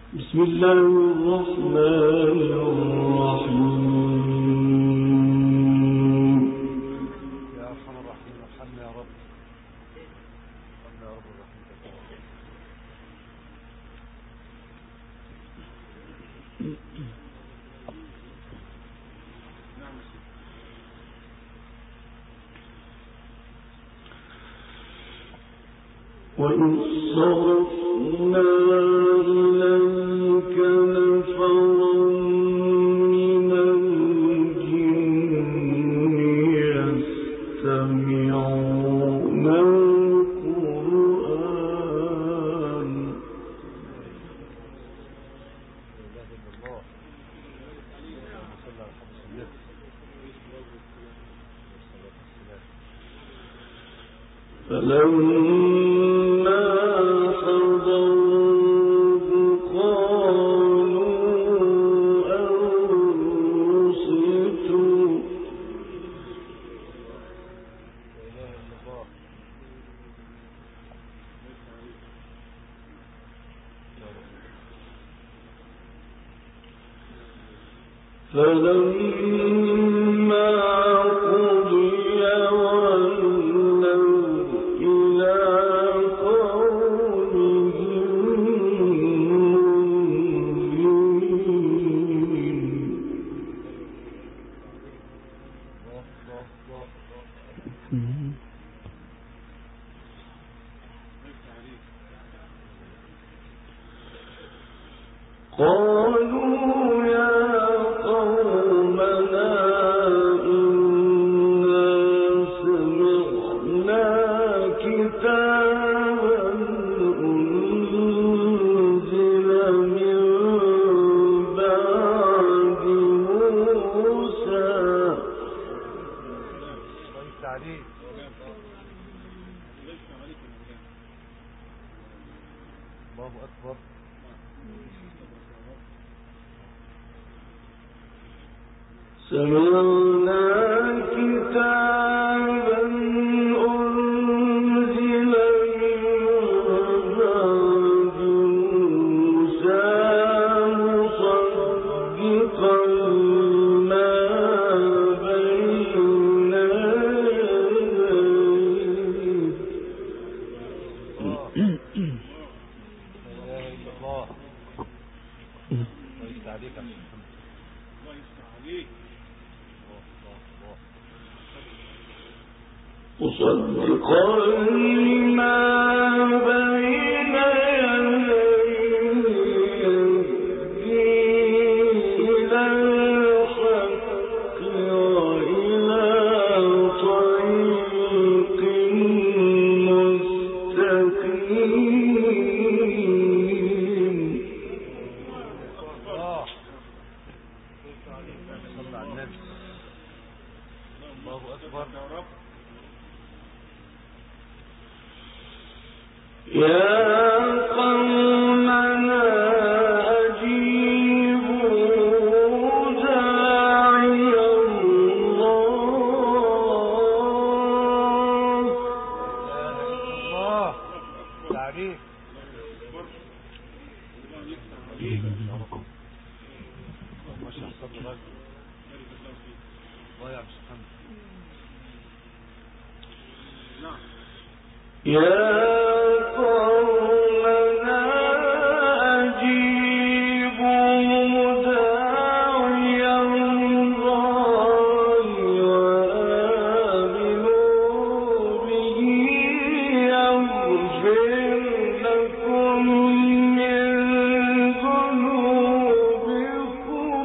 بسم الله الرحمن الرحيم. يا أرحم الراحمين ارحمنا يا رب. ارحمنا يا رب برحمتك يا رب. وإن صرفنا إليك نفرا من الجن يستمعون القرآن فلما حضروه قالوا أنصتوا فلما قضي ولوا إلى قومهم منذرين. قالوا يا قومنا إنا سمعنا كتابا أنزل من بعد موسى الله أكبر. سمعنا كتابا أنزل من بعد موسى مصدقا لما بين يديه. لا إله إلا الله. الله يستعليك يا محمد. الله يستعليك. مصدقا لما بين يديه إلى الحق وإلى طريق مستقيم. صلى على النبي. الله أكبر يا رب. يا قومنا أجيبوا داعي الله. لا إله إلا الله. تعريف. ما شاء الله. الله يا محمد. يا قومنا أجيبوا داعي الله وآمنوا به يغفر لكم من ذنوبكم.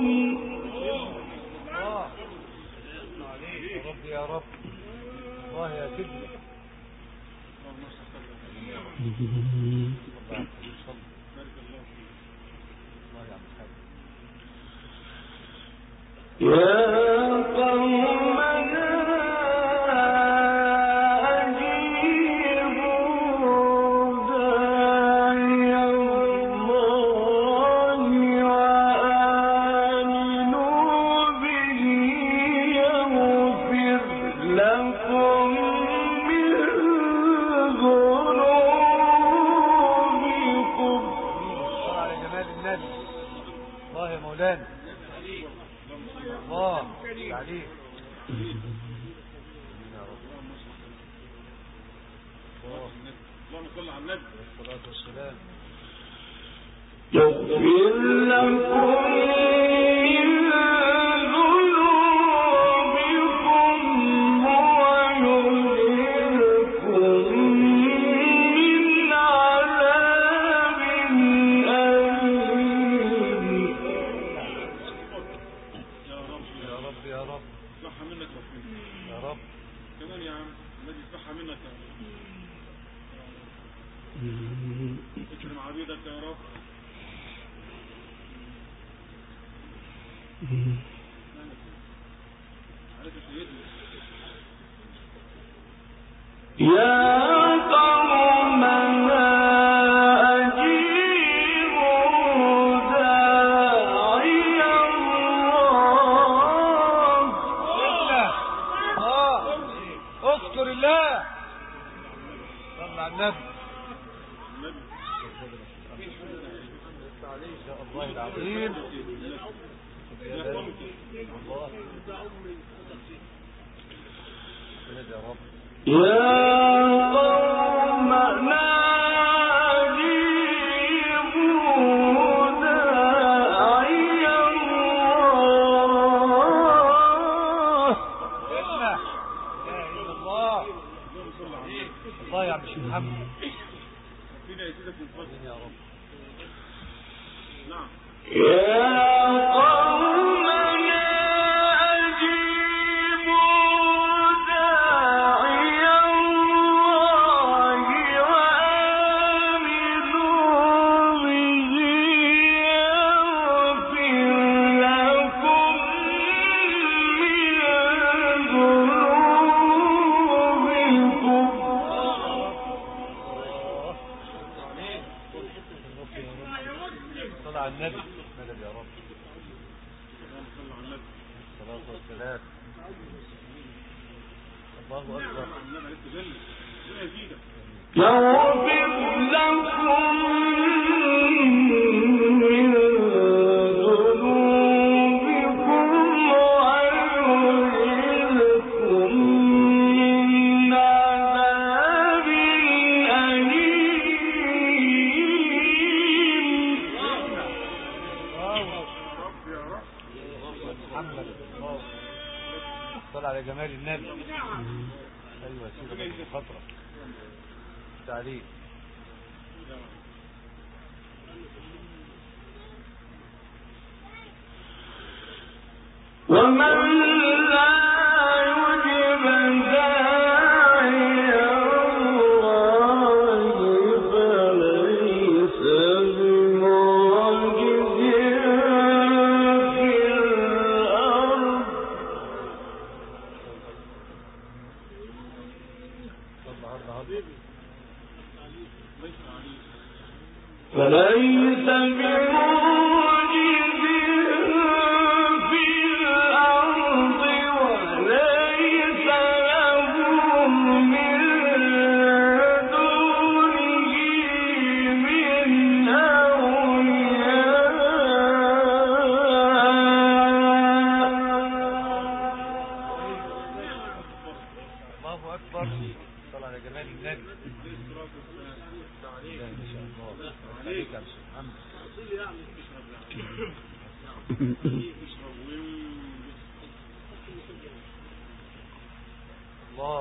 يا رب يا رب. الله يا كبر. يا قومنا أجيبوا داعي الله وآمنوا به يغفر لكم من ذنوبكم. على جمال النبي. اللهم صل على النبي والصلاة والسلام. يغفر لكم على جمال النبي. ايوه سيدنا فتره تعليق. ومن لا يجب داعي الله فليس بمعجز في الأرض. فليس بمعجز في الأرض وليس له من دونه من أولياء. الله أكبر. صلى على جمال النبي. ما شاء الله عليك يا محمد. الله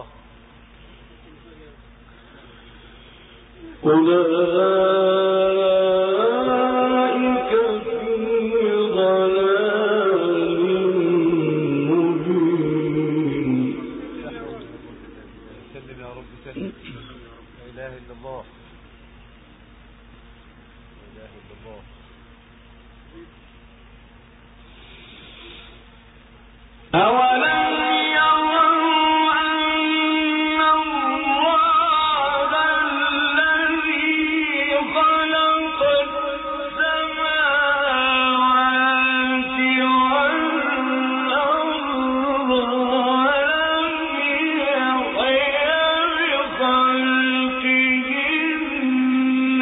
أولئك في ضلال مبين. سلم يا رب سلم. لا إله إلا الله. لا إله إلا الله. أولم يروا أن الله الذي خلق السماوات والأرض ولم يحي بخلقهن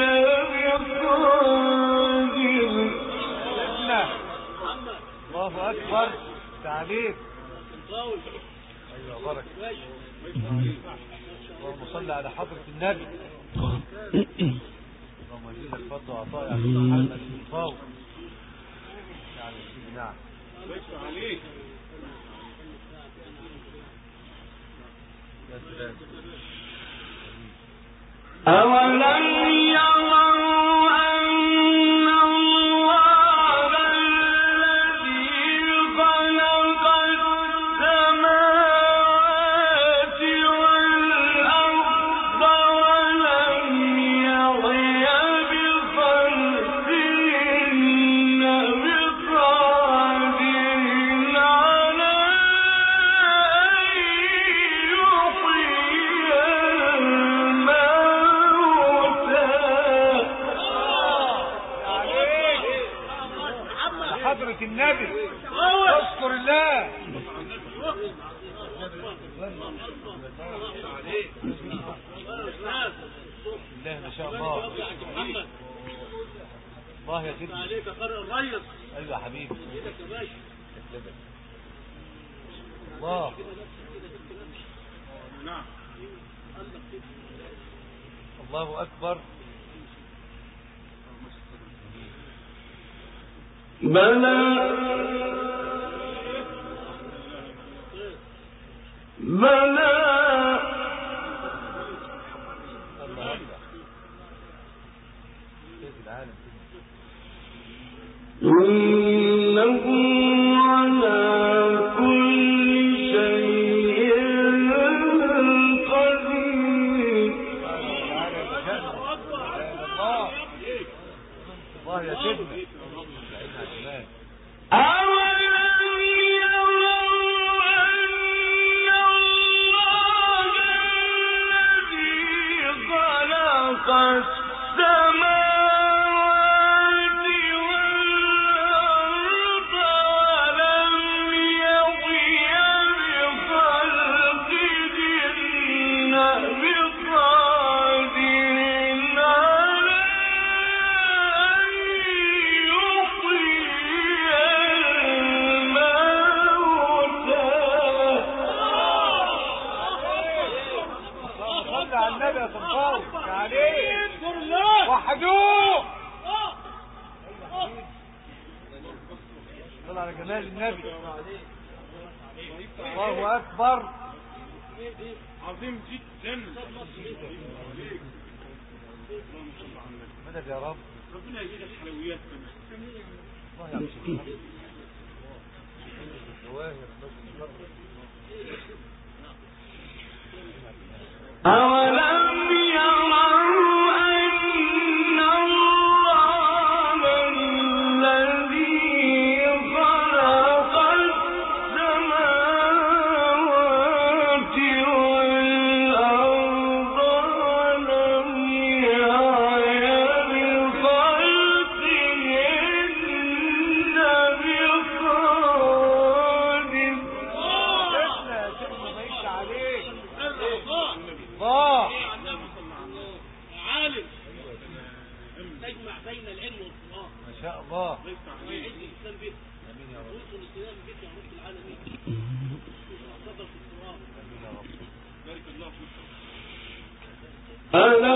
بقادر. الله أكبر. تعليق. بركة. اللهم صل على حضرة النبي. اللهم زيد الفضل وعطاء يا محمد الفاضل. نعم سيدي نعم. عليك يا سلام. أولم يروا أن الله الذي خلق السماوات والأرض ولم يعي بخلقهن بقادر على حضرة النبي اذكر الله. الله ما شاء الله. الله يا سيدي عليك قارئ الريس. ايوه يا حبيبي. الله. نعم. الله اكبر. بلى بلى إنه على كل شيء قدير. الله يا سيدنا. وحدوه صل على جمال النبي. الله اكبر. عظيم جدا. مدد يا رب. ربنا يجيب الحلويات. الله يعطيك أولم يروا أن الله الذي خلق السماوات والأرض ولم يعي بخلقهن الله عالم تجمع بين العلم والقرآن ما شاء الله. ويعز الإسلام به وينصر الإسلام بك يا رب العالمين. صدق القرآن. بارك الله فيك. أولم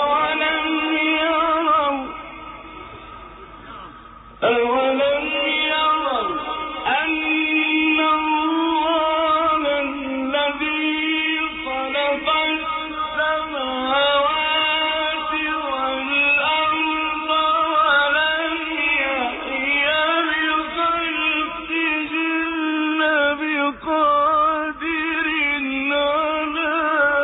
يروا أن الله الذي خلق السماوات والأرض ولم يعي بخلقهن بقادر على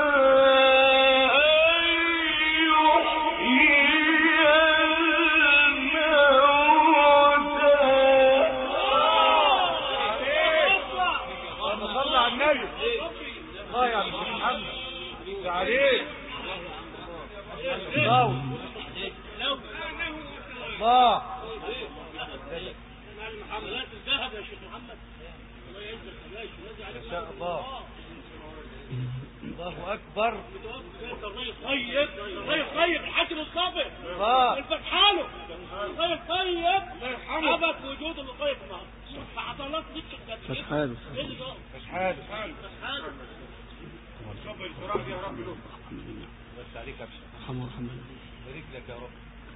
الله حملات الذهب يا شيخ محمد. الله يعزك يا باشا. ما شاء الله. الله اكبر. الرئيس طيب طيب الحاكم الصابر الله الفتحانه الرئيس طيب ابد وجود الرئيس فعضلات لك مش حادث عليك ابشر. الحمد لله. بارك لك يا رب.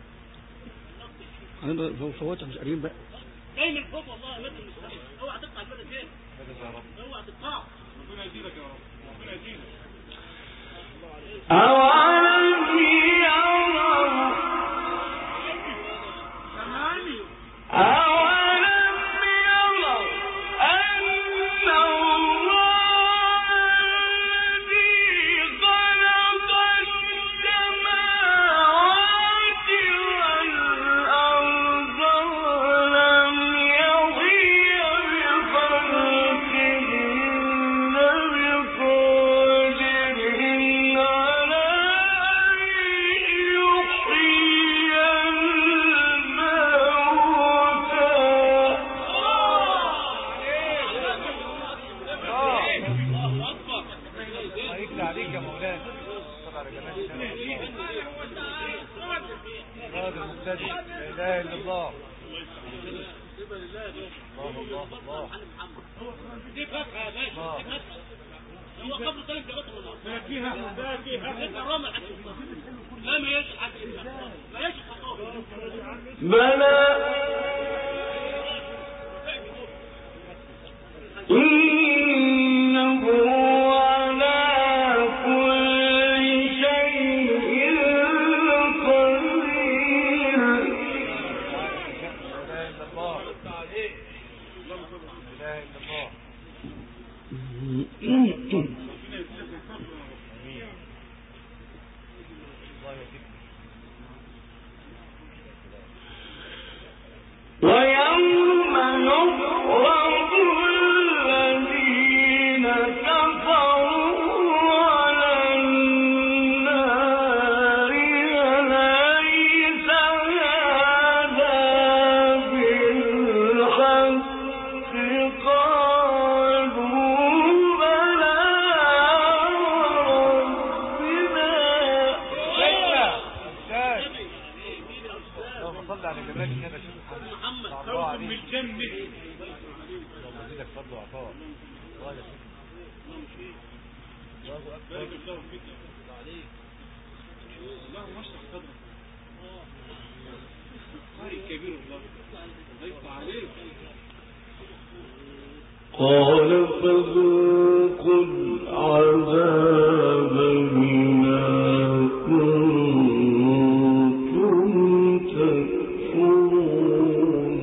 انا فوتها مش قريب بقى. جاي من فوق والله مد المستوى. اوعى تقطع البلد دي. مدد يا رب. اوعى تقطع. ربنا يزيدك يا رب. ربنا يزيدك. أولم يروا قال فذوقوا العذاب بما كنتم تكفرون.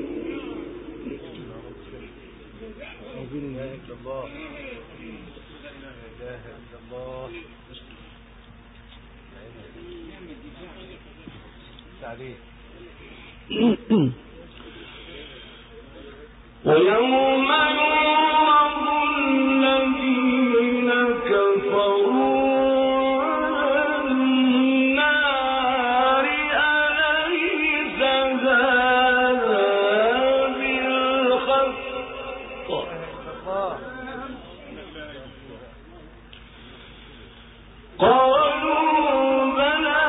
لا إله إلا الله. لا إله إلا الله. تعليق. ويوم يعرض الذين كفروا على النار أليس هذا بالحق قالوا بلى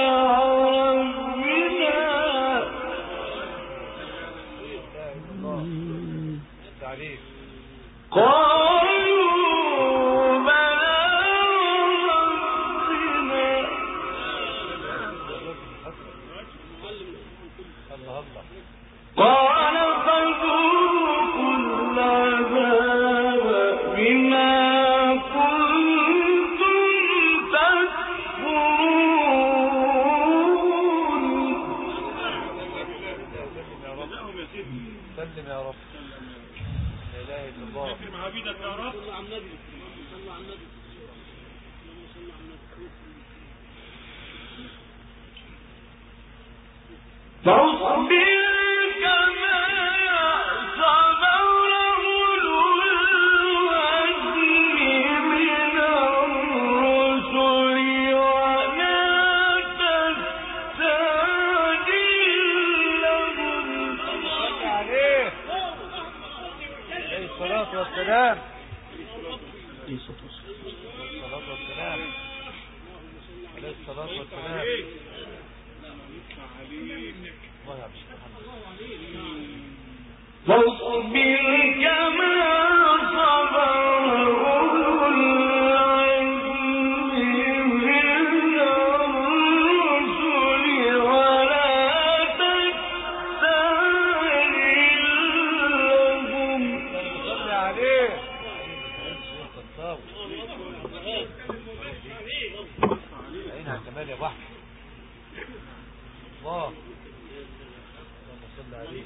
قال فذوقوا العذاب بما كنتم تكفرون. سلم يا رب. لا إله إلا الله. اكرم عبيدك يا رب. صلوا على النبي. صلوا على النبي. فاصبر كما صبر أولو العزم من الرسل ولا تستعجل لهم. عليه الصلاة والسلام. الصلاة والسلام. عليه الصلاة والسلام. فاصبر كما صبر أولو العزم من الرسل الله صل عليه.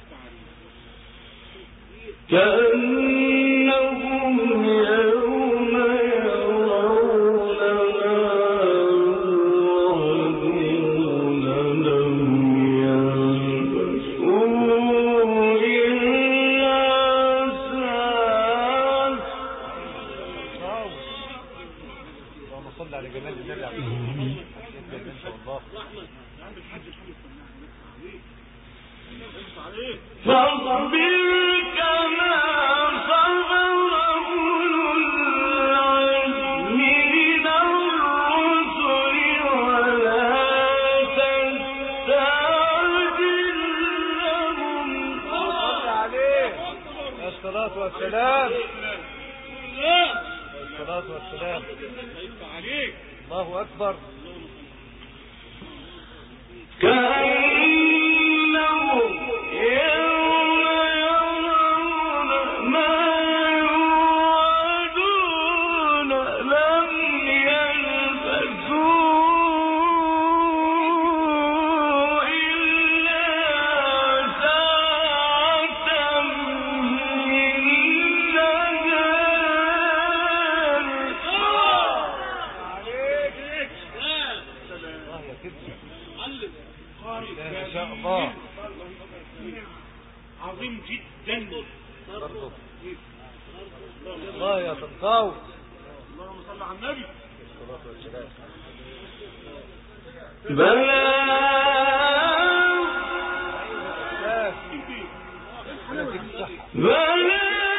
كأنهم يوم يرون لم يلبسوا إلا ساعة. اللهم صل على جمال النبي عليه الصلاة والسلام. إن شاء الله فاصبر كما صبر أولو العزم من الرسل ولا تستعجل لهم. صل عليه الصلاة والسلام. الصلاة والسلام. الله أكبر. كأنهم يوم يرون ما يوعدون لم يلبثوا إلا ساعة من نهار. الله يا كبير. ما شاء الله. عظيم جدا. برضه الله يا طنطاوي. اللهم صل على النبي. الصلاة والسلام. بلى بلى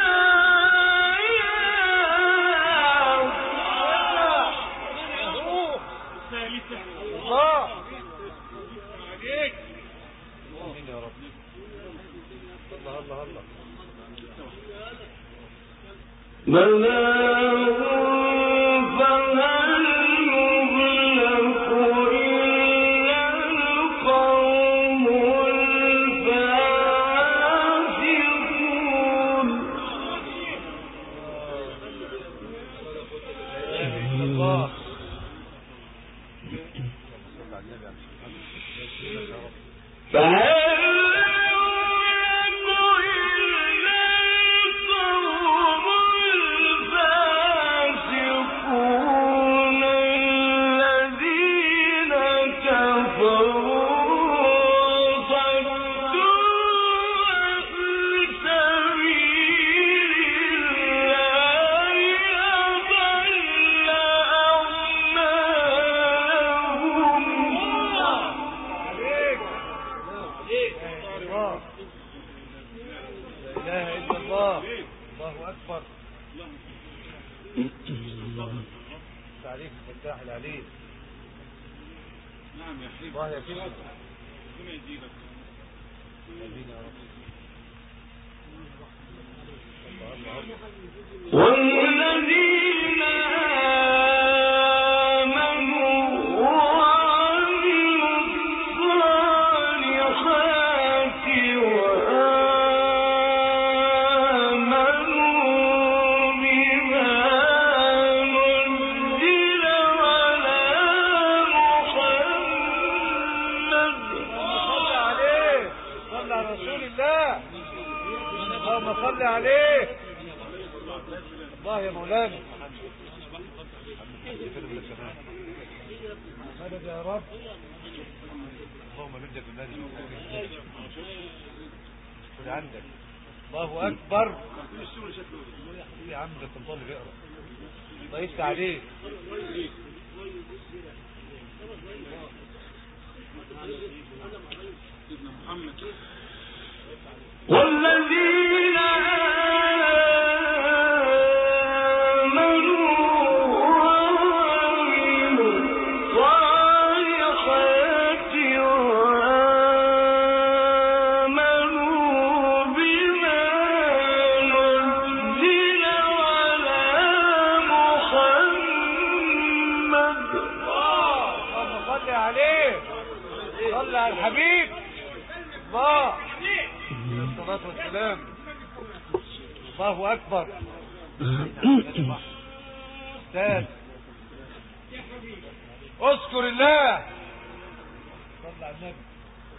ثالثة. الله عليك. آمين يا رب. الله الله الله. بلى فهل يهلك إلا القوم الفاسقون. الله. فهل تعريف الفتاح العليم. نعم يا حبيبي. الله يا كبير. ربنا يزيدك. امين يا رب. والذين آمنوا وعملوا الصالحات وآمنوا بما نزل على محمد. صل عليه. صل على رسول الله. اللهم صل عليه. الله يا مولانا. مدد يا رب. اللهم مدد بالمدد. خذ عندك. الله اكبر. يا عم ده الطالب بيقرا. ضيفت عليه. سيدنا محمد. والذين آمنوا وعملوا الصالحات وآمنوا بما نزل على محمد. اللهم صل عليه. صل على الحبيب. الله. الصلاة والسلام. الله أكبر. أستاذ اذكر الله. صل على النبي.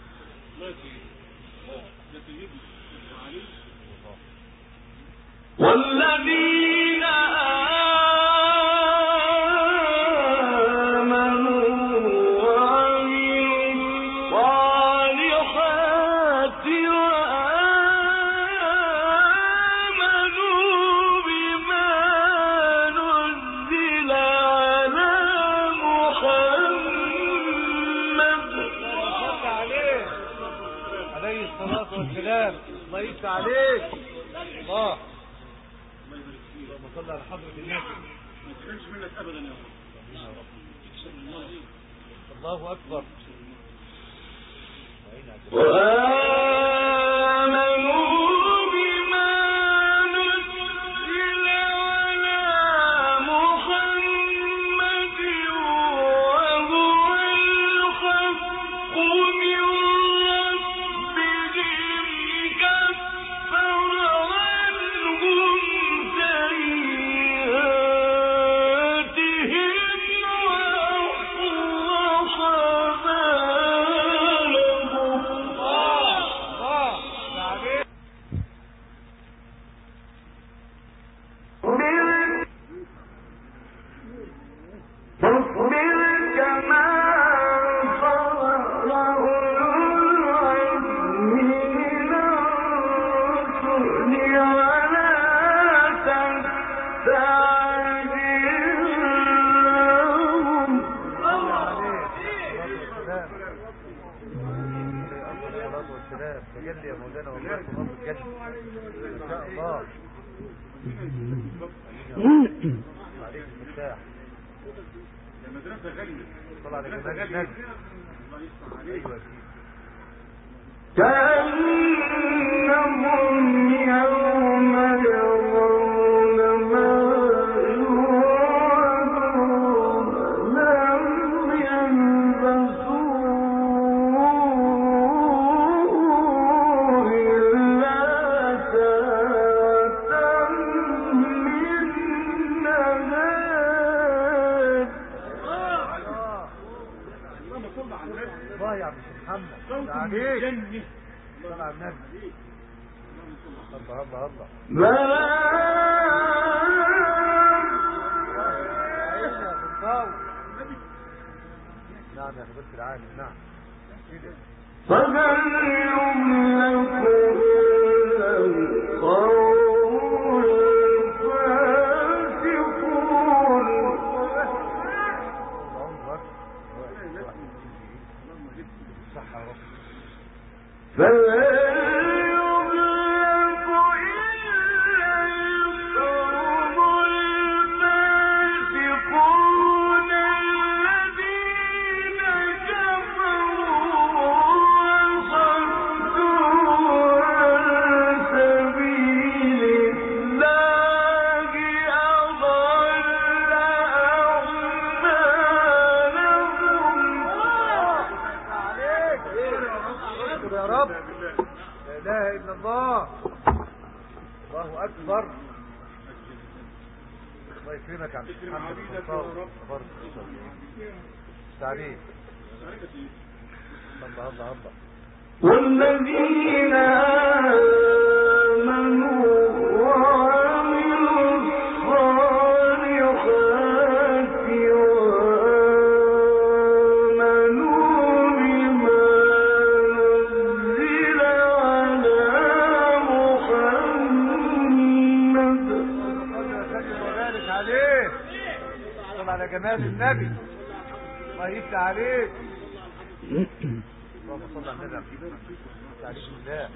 والذين الله يفتح عليك. الله اللهم صل على حضرة النبي. ما تخلش منك ابدا يا رب. الله اكبر. تجلي يا مولانا والله الله تجلي ان شاء الله. عليك المفتاح يا مدرسه غاليه. طلع على جمال النبي. ايوه كأنهم يوم يرون ما يوعدون لم يلبثوا إلا ساعة من نهار. اللهم صل على النبي. الله يا عم محمد صوت عليك. الجنة. صل على النبي. الله الله الله. نعم يا حبيبتي العالم. نعم فهل يملك إلا القوم الفاسقون. صح يا رب. فهل يملك إلا القوم الفاسقون الذين كفروا وصدوا عن سبيل الله أضل أعمالهم. يا رب لا اله الا الله. الله اكبر. الله يكرمك يا عم محمد. تبارك تعريف. الله الله الله. والذين آمنوا وعملوا الصالحات وآمنوا بما نزل على محمد. وبارك عليه. صل على جمال النبي. الله يفتح عليك. اللهم صل على النبي. تعريف الله.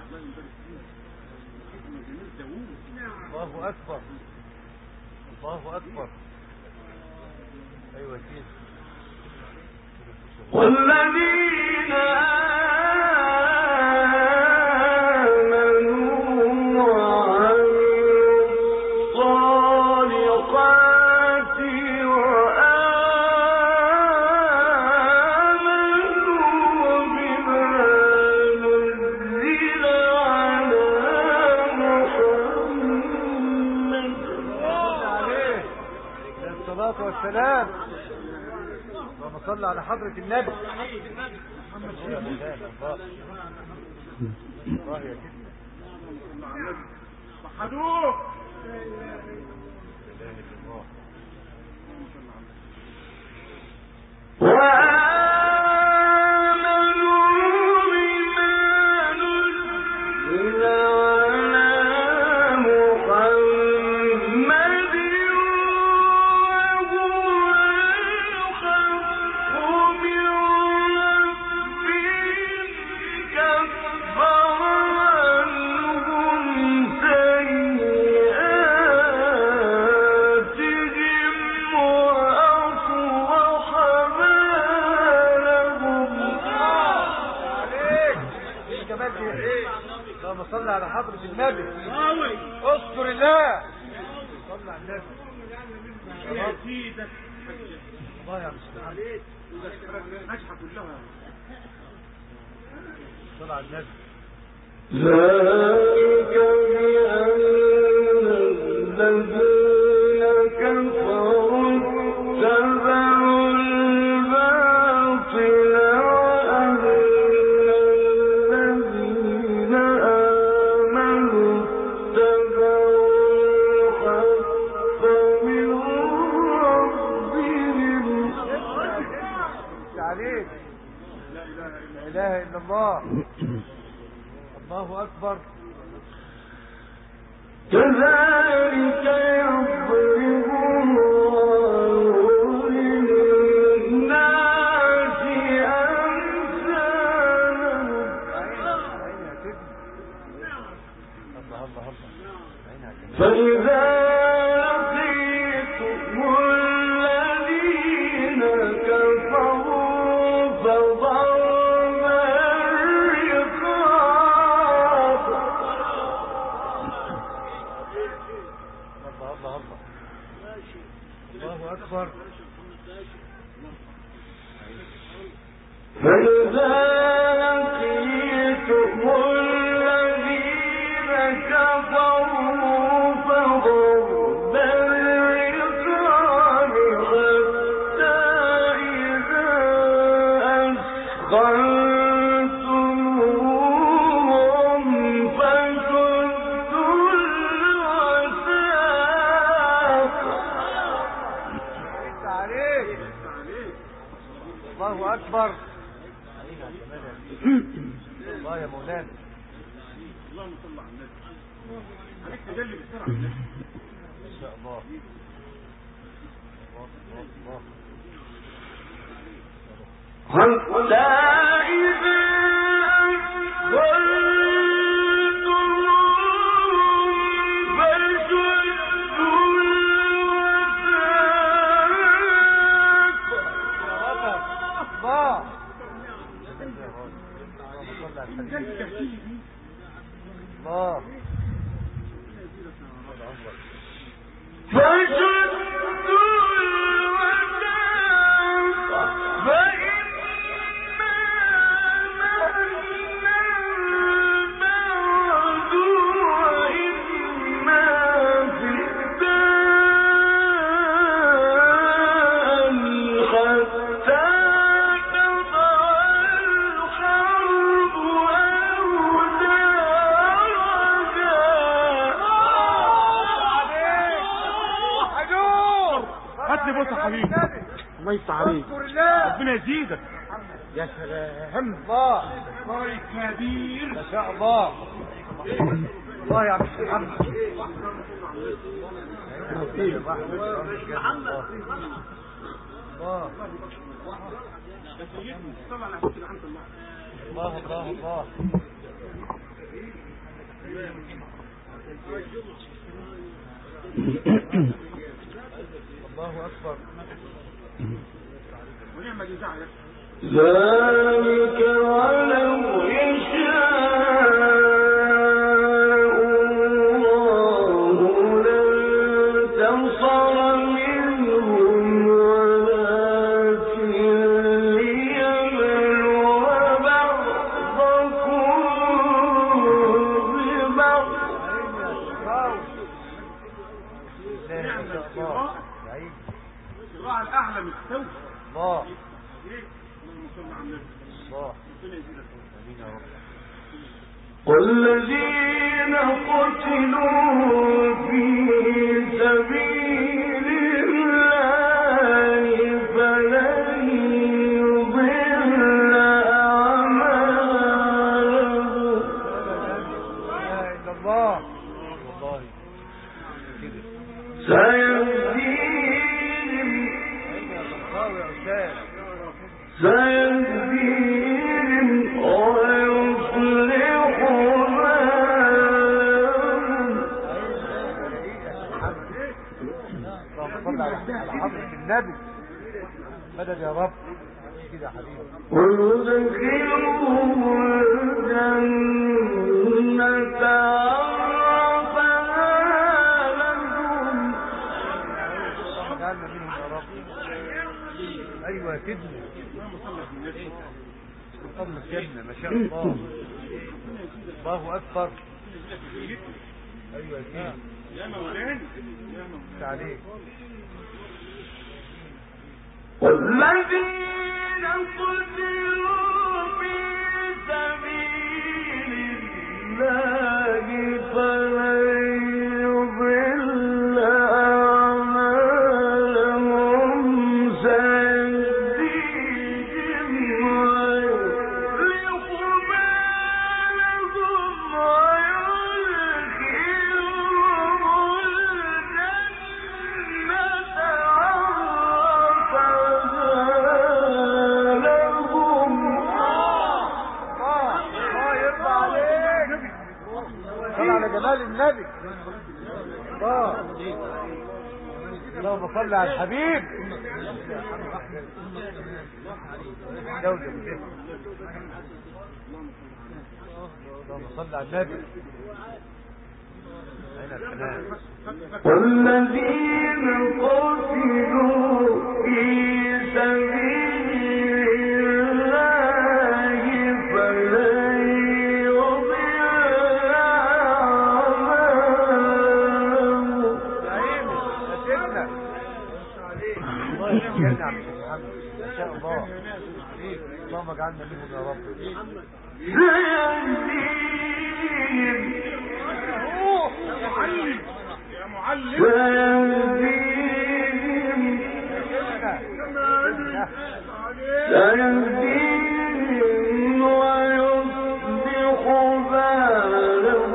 الله اكبر. الله اكبر. ايوه كده. والذين آمنوا وعملوا الصالحات وآمنوا بما نزل على محمد. عليه الصلاة والسلام. اللهم صل على حضرة النبي محمد يا مولانا الله يا سيدنا وحدوه صل على حضرة النبي اذكر الله صل على النبي يا سيدك الله يا مسلم نجحة كلها صل على النبي ذلك بأن الذين كفروا اتبعوا الباطل الله أكبر كذلك يضرب الله للناس أمثالهم فإذا لقيتم الذين كفروا فضرب الرقاب الله أكبر فإذا لقيتم الذين كفروا فضرب الرقاب حتى إذا أثخنتموهم فشدوا الوثاق الله أكبر الله يا مولانا اللهم صل على النبي عليك تجلي بسرعة ما شاء الله حتى إذا أثخنتموهم فشدوا الوثاق الله فشدوا الوثاق فإما منا بعد وإما فداء حتى تضع الحرب هات لي بص يا حبيبي الله يفتح عليك ربنا يزيدك يا سلام الله كبير ما شاء الله الله يا عم محمد الله الله الله الله أكبر ذلك ولو يشاء الله لانتصر منهم ولكن ليبلو بعضكم ببعض الله الأعلى مستوى الله والذين قتلوا في سبيل الله فلن يضل أعمالهم سيهديهم ويصلح النبي مدد يا رب كده يا حبيبي ويدخلهم الجنة عرفها لهم اجعلنا منهم يا رب. ايوه كدنا فضل الجنة ما شاء الله. الله اكبر. ايوه كده يا مولانا عليك. والذين قتلوا في سبيل الله فلن يضل أعمالهم سيهديهم ويصلح بالهم ويدخلهم الجنة على جمال النبي. اللهم صل على الحبيب. اللهم صل على النبي. والذين قتلوا في سبيل الله فلن يضل أعمالهم ما شاء الله. اللهم اجعلنا منهم يا رب. سيهديهم يا معلم سيهديهم ويصلح بالهم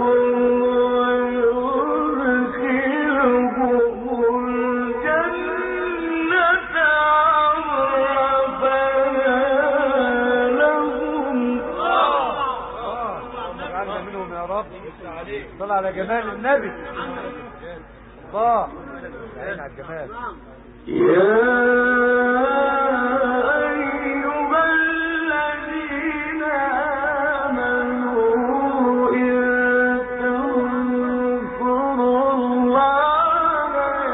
ويدخلهم الجنة عرفها لهم. اجعلنا منهم يا رب. صل على جمال النبي. الله عين على الجمال. يا أيها الذين آمنوا إن تنصروا الله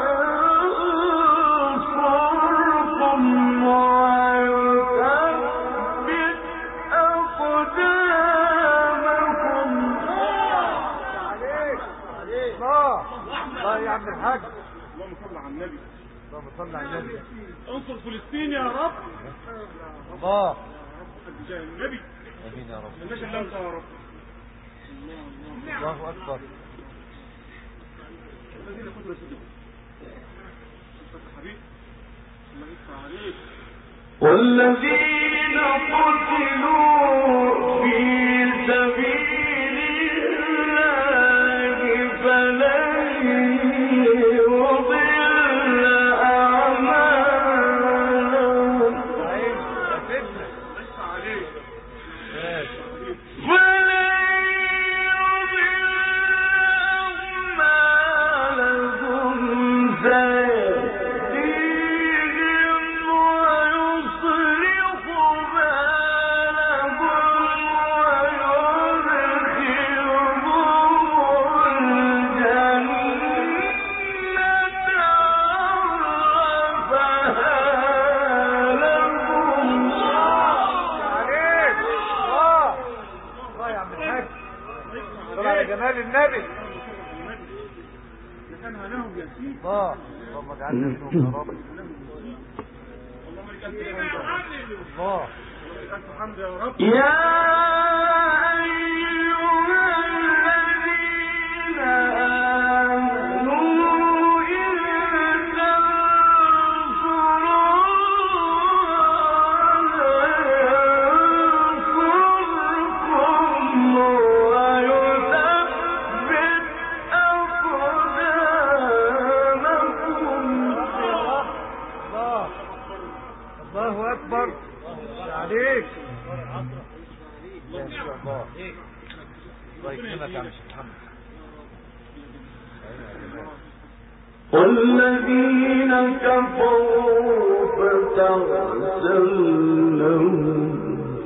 ينصركم ويثبت أقدامكم. الله يا عم الحاج. اللهم صل على النبي. اللهم صل على النبي. انصر فلسطين يا رب. الله جاي النبي. امين يا رب. الناس اللي انت يا رب. الله اكبر. الذين قتلوا في حبيب الله يفتح عليك. والذين قتلوا في سبيل الله فلن يضل أعمالهم جمال النبي. كان هناهم ياسين. اللهم اجعلنا منهم يا رب. اللهم لك الحمد. الله ألف حمد يا رب. الله أكبر عليك. الله يكرمك يا عم الشيخ محمد. والذين كفروا فتغسل لهم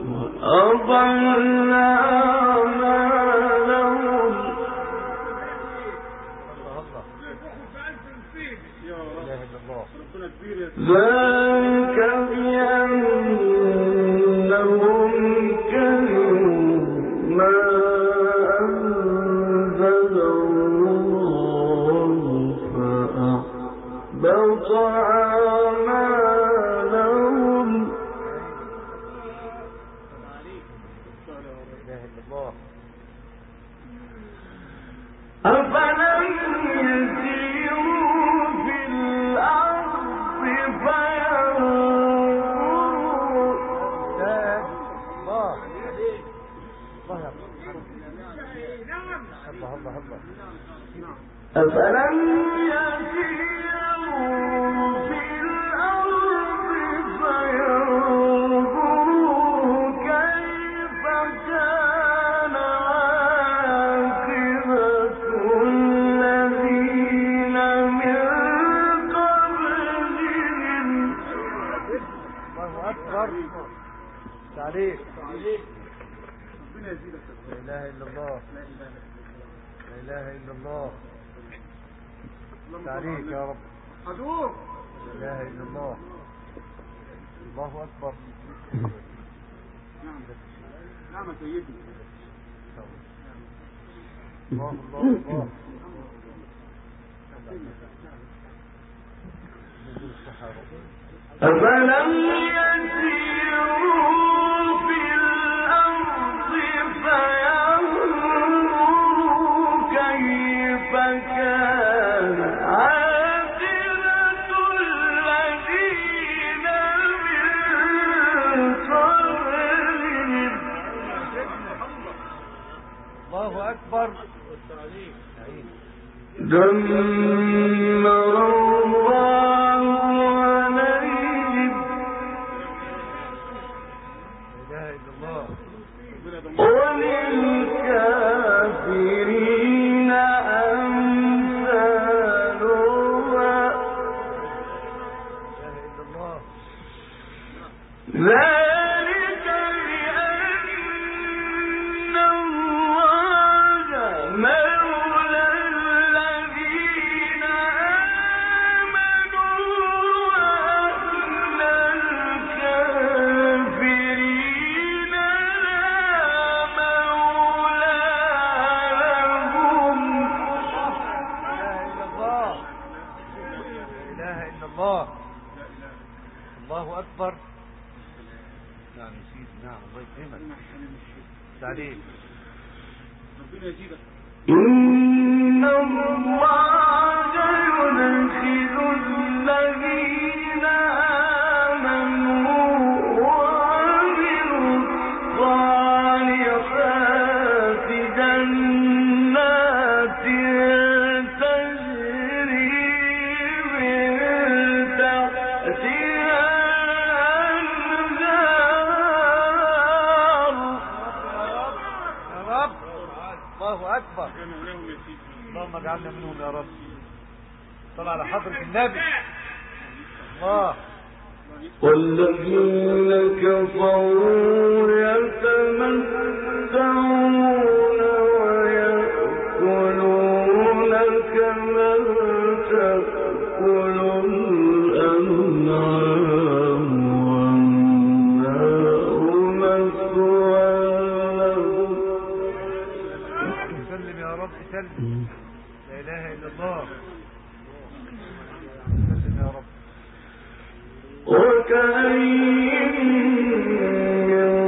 وأضل أعمالهم. ذلك بأنهم كرهوا ما أنزل الله فأحبط أعمالهم. أفلم يسيروا في الأرض فينظروا. أفلم يسيروا في الأرض فينظروا كيف كان عاقبة الذين من قبلهم. الله أكبر تعليق. ربنا يزيدك. لا إله إلا الله. لا إله إلا الله. تعليق يا رب. حضور. لا إله إلا الله. الله أكبر. نعم نعم سيدي. الله الله الله. أفلم يسيروا في الأرض فينظروا كيف كان عاقبة الذين من قبلهم. الله أكبر. دمر الله عليهم. لا إله إلا الله. وللكافرين أمثالها. لا إله إلا الله. ذلك بأن الله مولى الذين آمنوا وأن الكافرين لا مولى لهم. لا إله إلا الله. الله أكبر. نعم يا سيدي. نعم الله يكرمك. تعليق. ربنا يزيدك. إن الله يدخل الذين آمنوا وعملوا الصالحات جنات تجري من تحتها الأنهار. يا رب. الله أكبر. كان لهم يسير. اللهم اجعلنا منهم يا رب. صل على حضرة النبي. الله. والذين كفروا يتمتعون ويأكلون كما تأكل الأنعام والنار مثوى لهم. سلم يا رب سلم. لا إله إلا الله. سلم يا رب. وكأين من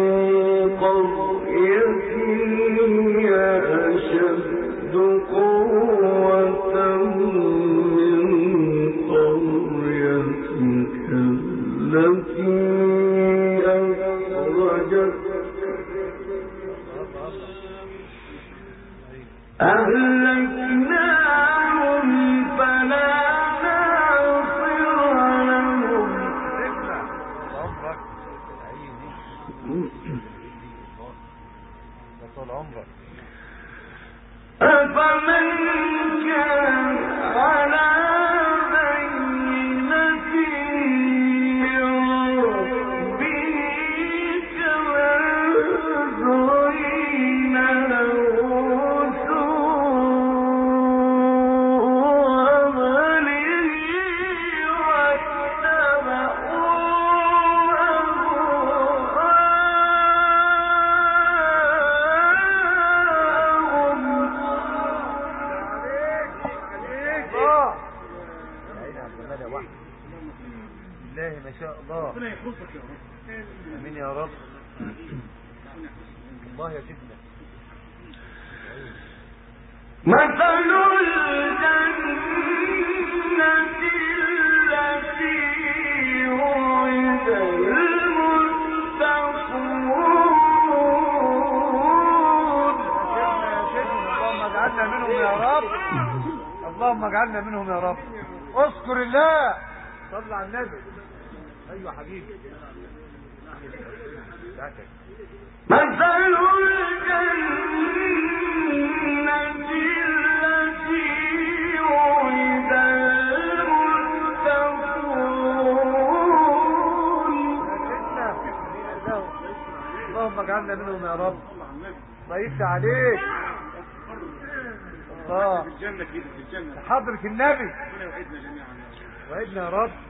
اللهم اجعلنا منهم يا رب. اذكر الله، صل على النبي. ايوه حبيبي. مثل الجنة التي وعد المتقون. اللهم اجعلنا منهم يا رب. ضيفت عليك. في الجنة كده، في الجنة حضرة النبي. ربنا يوعدنا جميعا. وعدنا يا رب.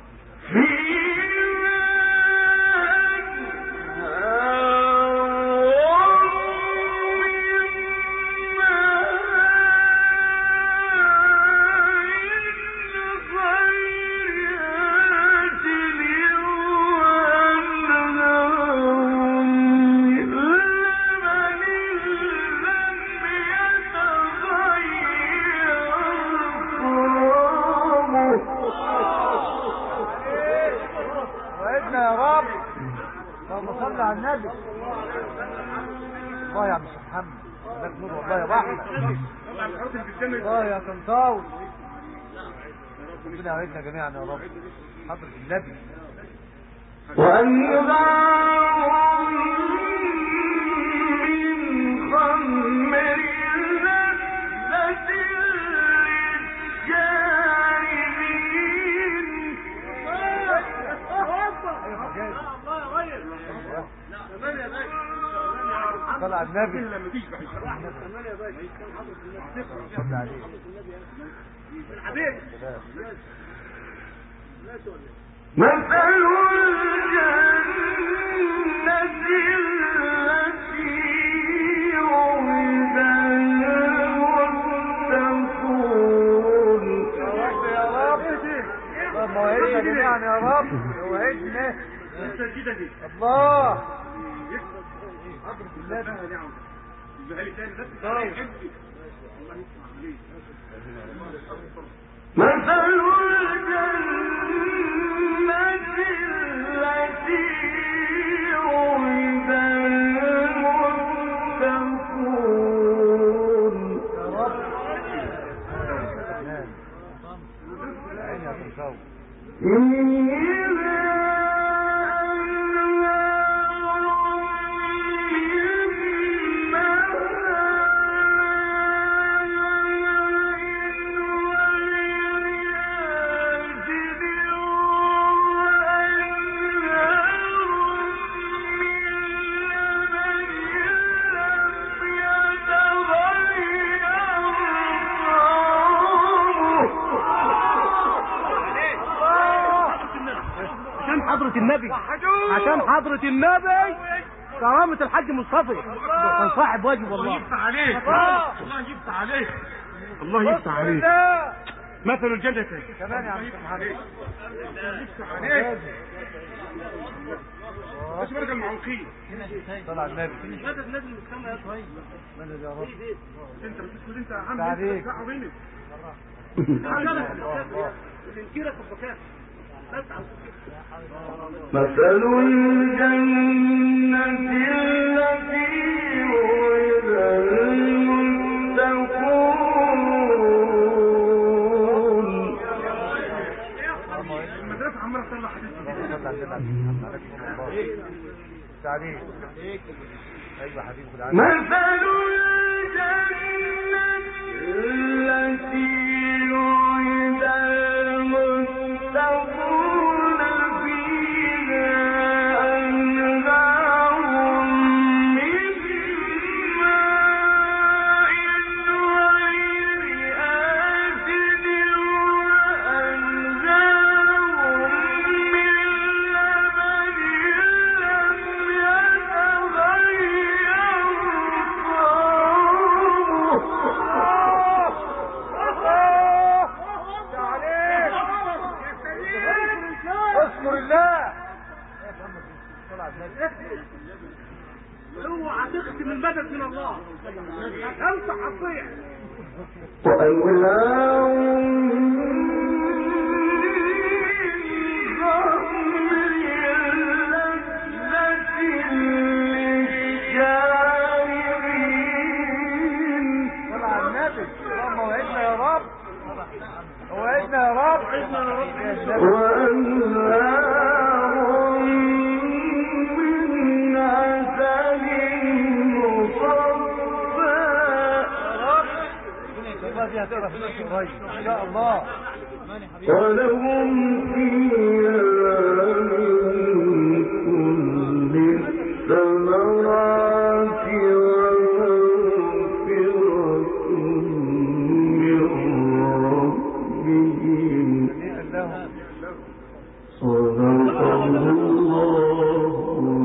الله يا عم محمد، لك نور والله يا بحر. الله يا طنطاوي. ربنا يعيدنا جميعا يا رب. حضرة النبي. وأنهار من خمر لذة للشاربين. طلع النبي لما تشبع كمان يا باشا. صلى عليه الحبيب. مثل الجنة التي وعد المتقون. يا رب يا رب، اللهم وعدنا جميعا يا رب. وعدنا الله. مثل الجنة التي وعد المتقون. يا رب عيني يا تنساوي. النبي عشان حضرة النبي كرامة الحاج مصطفى كان صاحب واجب. والله يفتح عليك، الله يفتح عليك، الله يفتح عليك. مثل الجنة كمان يا عم محمد. يفتح عليك. اشبرك المعوقين. طلع النبي. مدد النبي المسكنة يا صهيب. مدد يا رب. انت بتسكت انت يا عم. عليك. بنكيرك البكاء. مثل الجنة التي وعد المتقون. عليك. ايوه حبيبي خد مثل الجنة التي وعد المتقون فيها أنهار من ماء غير آسن وأنهار من لبن لم يتغير اذكر الله. اوعى تختم المدد من الله، انت هتضيع. وأنهار اللهم وعدنا يا رب، وعدنا يا رب، وأنهار من عسل مصفى. الله دي هتقرا في نفس قريب ان شاء الله. ولهم فيها من كل الثمرات ومغفرة من ربهم. صدق الله